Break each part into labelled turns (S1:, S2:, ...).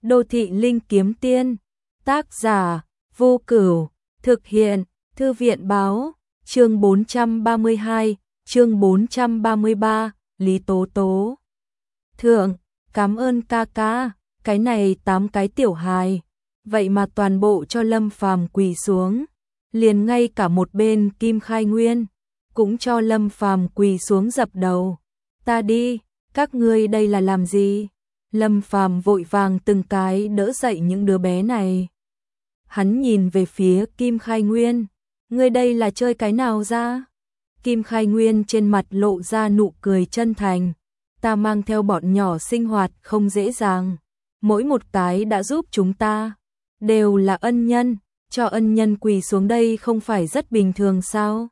S1: Đô thị linh kiếm tiên, tác giả, Vô Cửu, thực hiện, Thư viện báo, chương 432, chương 433, Lý Tố Tố. Thượng, cảm ơn ca ca, cái này 8 cái tiểu hài, vậy mà toàn bộ cho Lâm Phàm quỳ xuống, liền ngay cả một bên Kim Khai Nguyên, cũng cho Lâm Phàm quỳ xuống dập đầu. Ta đi, các ngươi đây là làm gì? Lâm Phàm vội vàng từng cái đỡ dậy những đứa bé này. Hắn nhìn về phía Kim Khai Nguyên, ngươi đây là chơi cái nào ra? Kim Khai Nguyên trên mặt lộ ra nụ cười chân thành, ta mang theo bọn nhỏ sinh hoạt không dễ dàng, mỗi một cái đã giúp chúng ta, đều là ân nhân, cho ân nhân quỳ xuống đây không phải rất bình thường sao?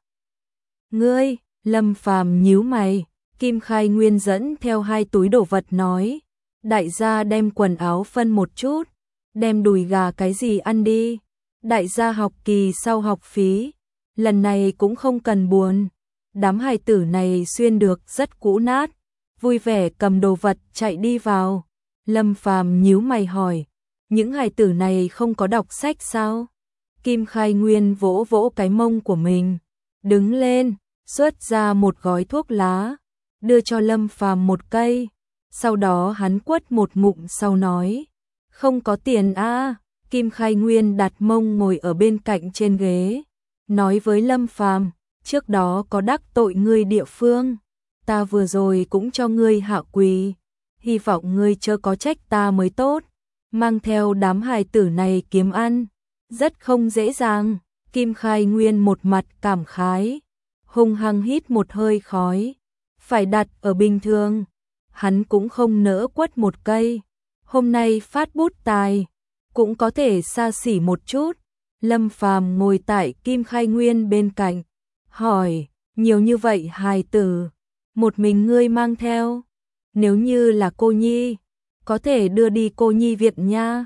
S1: Ngươi, Lâm Phàm nhíu mày, Kim Khai Nguyên dẫn theo 2 túi đồ vật nói, đại gia đem quần áo phân một chút, đem đùi gà cái gì ăn đi, đại gia học kỳ sau học phí, lần này cũng không cần buồn. Đám hài tử này xuyên được rất cũ nát, vui vẻ cầm đồ vật chạy đi vào. Lâm Phàm nhíu mày hỏi, những hài tử này không có đọc sách sao? Kim Khai Nguyên vỗ vỗ cái mông của mình, đứng lên, xuất ra một gói thuốc lá, đưa cho Lâm Phàm một cây. Sau đó hắn quất một ngụm sau nói, không có tiền à? Kim Khai Nguyên đặt mông ngồi ở bên cạnh trên ghế, nói với Lâm Phàm, trước đó có đắc tội ngươi địa phương, ta vừa rồi cũng cho ngươi hạ quỳ, hy vọng ngươi chớ có trách ta mới tốt, mang theo đám hài tử này kiếm ăn, rất không dễ dàng. Kim Khai Nguyên một mặt cảm khái, hung hăng hít một hơi khói, phải đặt ở bình thường, hắn cũng không nỡ quất một cây, hôm nay phát bút tài, cũng có thể xa xỉ một chút. Lâm Phàm ngồi tại Kim Khai Nguyên bên cạnh, hỏi, nhiều như vậy hài tử, một mình ngươi mang theo, nếu như là cô nhi, có thể đưa đi cô nhi viện nha.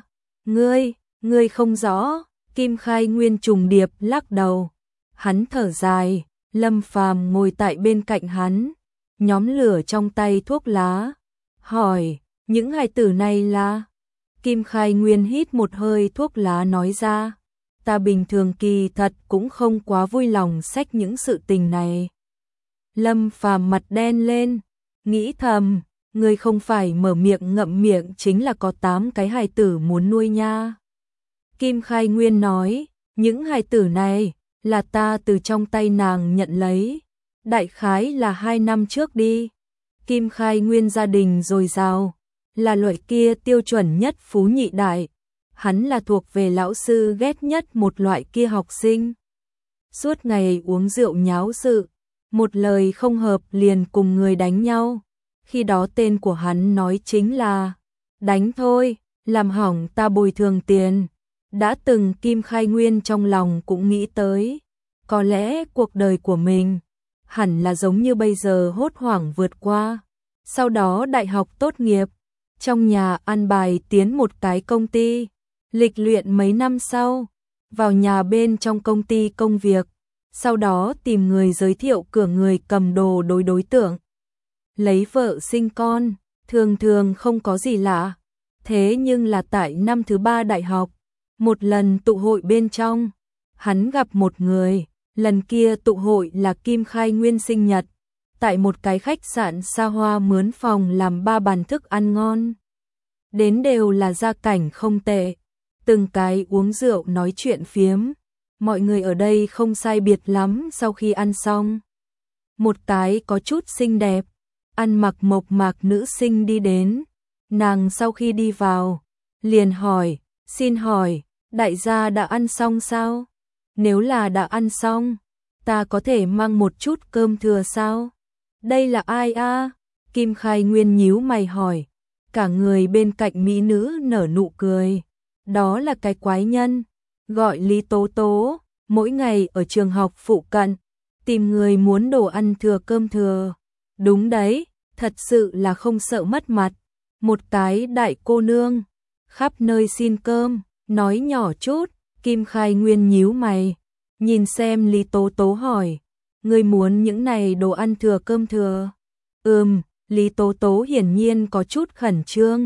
S1: Ngươi không rõ. Kim Khai Nguyên trùng điệp lắc đầu, hắn thở dài. Lâm Phàm ngồi tại bên cạnh hắn, nhóm lửa trong tay thuốc lá, hỏi, những hài tử này là? Kim Khai Nguyên hít một hơi thuốc lá nói ra, ta bình thường kỳ thật cũng không quá vui lòng xách những sự tình này. Lâm Phàm mặt đen lên, nghĩ thầm, ngươi không phải mở miệng ngậm miệng chính là có 8 cái hài tử muốn nuôi nha. Kim Khai Nguyên nói, những hài tử này là ta từ trong tay nàng nhận lấy, đại khái là 2 năm trước đi. Kim Khai Nguyên gia đình dồi dào, là loại kia tiêu chuẩn nhất phú nhị đại, hắn là thuộc về lão sư ghét nhất một loại kia học sinh. Suốt ngày uống rượu nháo sự, một lời không hợp liền cùng người đánh nhau, khi đó tên của hắn nói chính là, đánh thôi, làm hỏng ta bồi thường tiền. Đã từng Kim Khai Nguyên trong lòng cũng nghĩ tới, có lẽ cuộc đời của mình hẳn là giống như bây giờ hốt hoảng vượt qua, sau đó đại học tốt nghiệp, trong nhà an bài tiến một cái công ty, lịch luyện mấy năm sau, vào nhà bên trong công ty công việc, sau đó tìm người giới thiệu cửa người cầm đồ đối tượng, lấy vợ sinh con, thường thường không có gì lạ. Thế nhưng là tại năm thứ 3 đại học, một lần tụ hội bên trong, hắn gặp một người, lần kia tụ hội là Kim Khai Nguyên sinh nhật, tại một cái khách sạn xa hoa mướn phòng làm 3 bàn thức ăn ngon. Đến đều là gia cảnh không tệ, từng cái uống rượu nói chuyện phiếm, mọi người ở đây không sai biệt lắm. Sau khi ăn xong, một cái có chút xinh đẹp, ăn mặc mộc mạc nữ sinh đi đến, nàng sau khi đi vào, liền hỏi, xin hỏi, đại gia đã ăn xong sao? Nếu là đã ăn xong, ta có thể mang một chút cơm thừa sao? Đây là ai a? Kim Khai Nguyên nhíu mày hỏi, cả người bên cạnh mỹ nữ nở nụ cười, đó là cái quái nhân, gọi Lý Tố Tố, mỗi ngày ở trường học phụ cận, tìm người muốn đồ ăn thừa cơm thừa. Đúng đấy, thật sự là không sợ mất mặt, một cái đại cô nương, khắp nơi xin cơm, nói nhỏ chút. Kim Khai Nguyên nhíu mày, nhìn xem Lý Tố Tố hỏi, ngươi muốn những này đồ ăn thừa cơm thừa? Lý Tố Tố hiển nhiên có chút khẩn trương,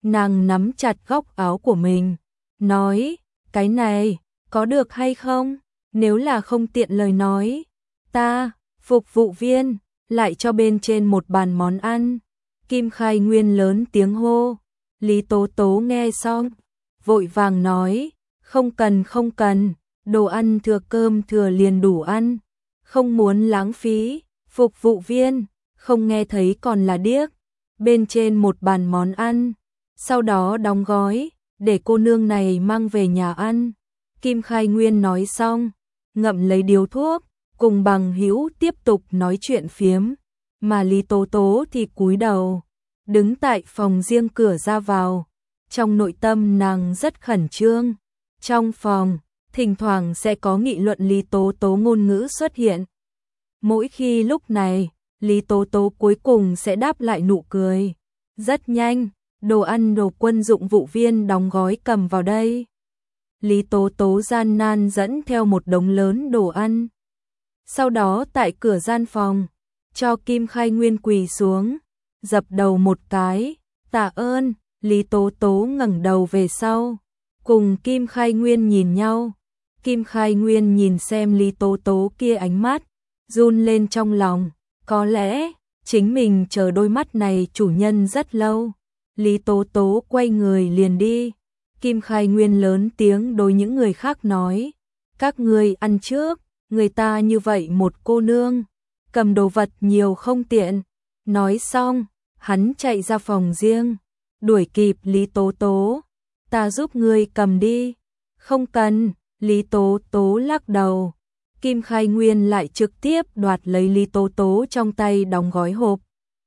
S1: Nàng nắm chặt góc áo của mình, nói, cái này, có được hay không? Nếu là không tiện lời nói, ta, phục vụ viên, lại cho bên trên một bàn món ăn. Kim Khai Nguyên lớn tiếng hô, Lý Tố Tố nghe xong, vội vàng nói, không cần, đồ ăn thừa cơm thừa liền đủ ăn, không muốn lãng phí. Phục vụ viên, không nghe thấy còn là điếc, bên trên một bàn món ăn, sau đó đóng gói, để cô nương này mang về nhà ăn. Kim Khai Nguyên nói xong, ngậm lấy điếu thuốc, cùng bằng hữu tiếp tục nói chuyện phiếm, mà Lý Tố Tố thì cúi đầu, đứng tại phòng riêng cửa ra vào. Trong nội tâm nàng rất khẩn trương. Trong phòng, thỉnh thoảng sẽ có nghị luận Lý Tố Tố ngôn ngữ xuất hiện. Mỗi khi lúc này, Lý Tố Tố cuối cùng sẽ đáp lại nụ cười. Rất nhanh, đồ ăn đồ quân dụng vụ viên đóng gói cầm vào đây. Lý Tố Tố gian nan dẫn theo một đống lớn đồ ăn. Sau đó tại cửa gian phòng, cho Kim Khai Nguyên quỳ xuống, dập đầu một cái, tạ ơn. Lý Tố Tố ngẩng đầu về sau, cùng Kim Khai Nguyên nhìn nhau. Kim Khai Nguyên nhìn xem Lý Tố Tố kia ánh mắt, run lên trong lòng, có lẽ chính mình chờ đôi mắt này chủ nhân rất lâu. Lý Tố Tố quay người liền đi. Kim Khai Nguyên lớn tiếng đối những người khác nói, các ngươi ăn trước, người ta như vậy một cô nương, cầm đồ vật nhiều không tiện. Nói xong, hắn chạy ra phòng riêng, đuổi kịp Lý Tố Tố, ta giúp ngươi cầm đi. Không cần, Lý Tố Tố lắc đầu. Kim Khai Nguyên lại trực tiếp đoạt lấy Lý Tố Tố trong tay đóng gói hộp.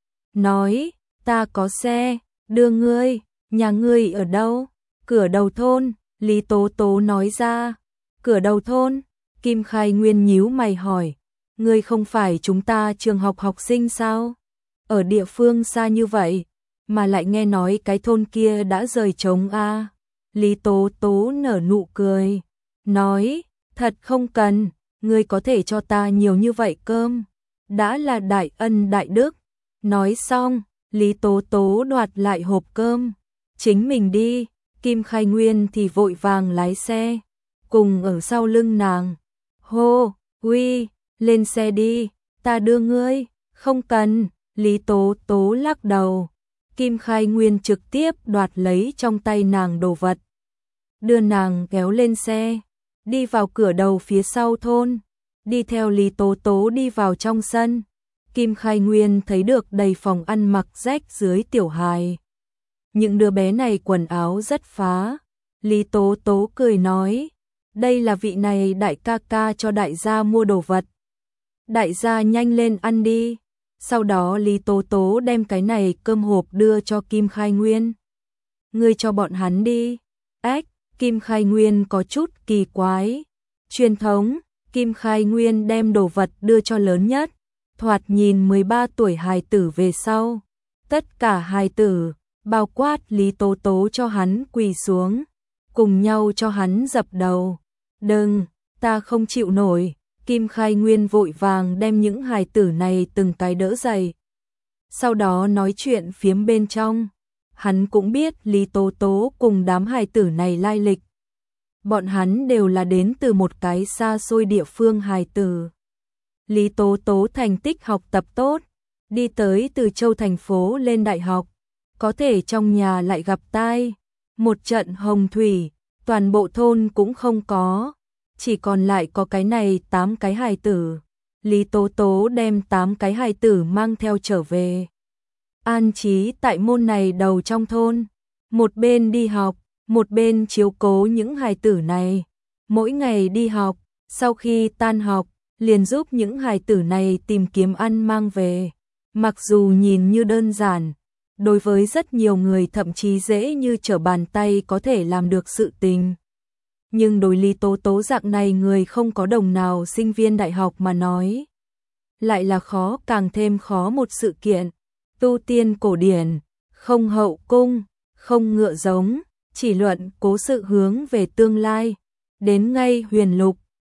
S1: Nói, ta có xe, đưa ngươi, nhà ngươi ở đâu? Cửa đầu thôn, Lý Tố Tố nói ra. Cửa đầu thôn, Kim Khai Nguyên nhíu mày hỏi, ngươi không phải chúng ta trường học học sinh sao? Ở địa phương xa như vậy, mà lại nghe nói cái thôn kia đã rời trống a. Lý Tố Tố nở nụ cười, nói, thật không cần, ngươi có thể cho ta nhiều như vậy cơm, đã là đại ân đại đức. Nói xong, Lý Tố Tố đoạt lại hộp cơm, chính mình đi. Kim Khai Nguyên thì vội vàng lái xe, cùng ở sau lưng nàng. Hô, uy, lên xe đi, ta đưa ngươi. Không cần, Lý Tố Tố lắc đầu. Kim Khai Nguyên trực tiếp đoạt lấy trong tay nàng đồ vật, đưa nàng kéo lên xe, đi vào cửa đầu phía sau thôn, đi theo Lý Tố Tố đi vào trong sân. Kim Khai Nguyên thấy được đầy phòng ăn mặc rách dưới tiểu hài. Những đứa bé này quần áo rất phá. Lý Tố Tố cười nói, đây là vị này đại ca ca cho đại gia mua đồ vật. Đại gia nhanh lên ăn đi. Sau đó Lý Tố Tố đem cái này cơm hộp đưa cho Kim Khai Nguyên. Ngươi cho bọn hắn đi. Ách, Kim Khai Nguyên có chút kỳ quái. Truyền thống, Kim Khai Nguyên đem đồ vật đưa cho lớn nhất, thoạt nhìn 13 tuổi hài tử về sau. Tất cả hài tử, bao quát Lý Tố Tố cho hắn quỳ xuống, cùng nhau cho hắn dập đầu. Đừng, ta không chịu nổi. Kim Khai Nguyên vội vàng đem những hài tử này từng cái đỡ dậy. Sau đó nói chuyện phiếm bên trong. Hắn cũng biết Lý Tố Tố cùng đám hài tử này lai lịch. Bọn hắn đều là đến từ một cái xa xôi địa phương hài tử. Lý Tố Tố thành tích học tập tốt, đi tới Từ Châu thành phố lên đại học, có thể trong nhà lại gặp tai, một trận hồng thủy, toàn bộ thôn cũng không có, chỉ còn lại có cái này 8 cái hài tử. Lý Tố Tố đem 8 cái hài tử mang theo trở về, an trí tại môn này đầu trong thôn, một bên đi học, một bên chiếu cố những hài tử này. Mỗi ngày đi học, sau khi tan học, liền giúp những hài tử này tìm kiếm ăn mang về. Mặc dù nhìn như đơn giản, đối với rất nhiều người thậm chí dễ như trở bàn tay có thể làm được sự tình. Nhưng đối Lý Tố Tố dạng này người không có đồng nào sinh viên đại học mà nói, lại là khó, càng thêm khó một sự kiện. Tu tiên cổ điển, không hậu cung, không ngựa giống, chỉ luận cố sự hướng về tương lai. Đến ngay huyền lục,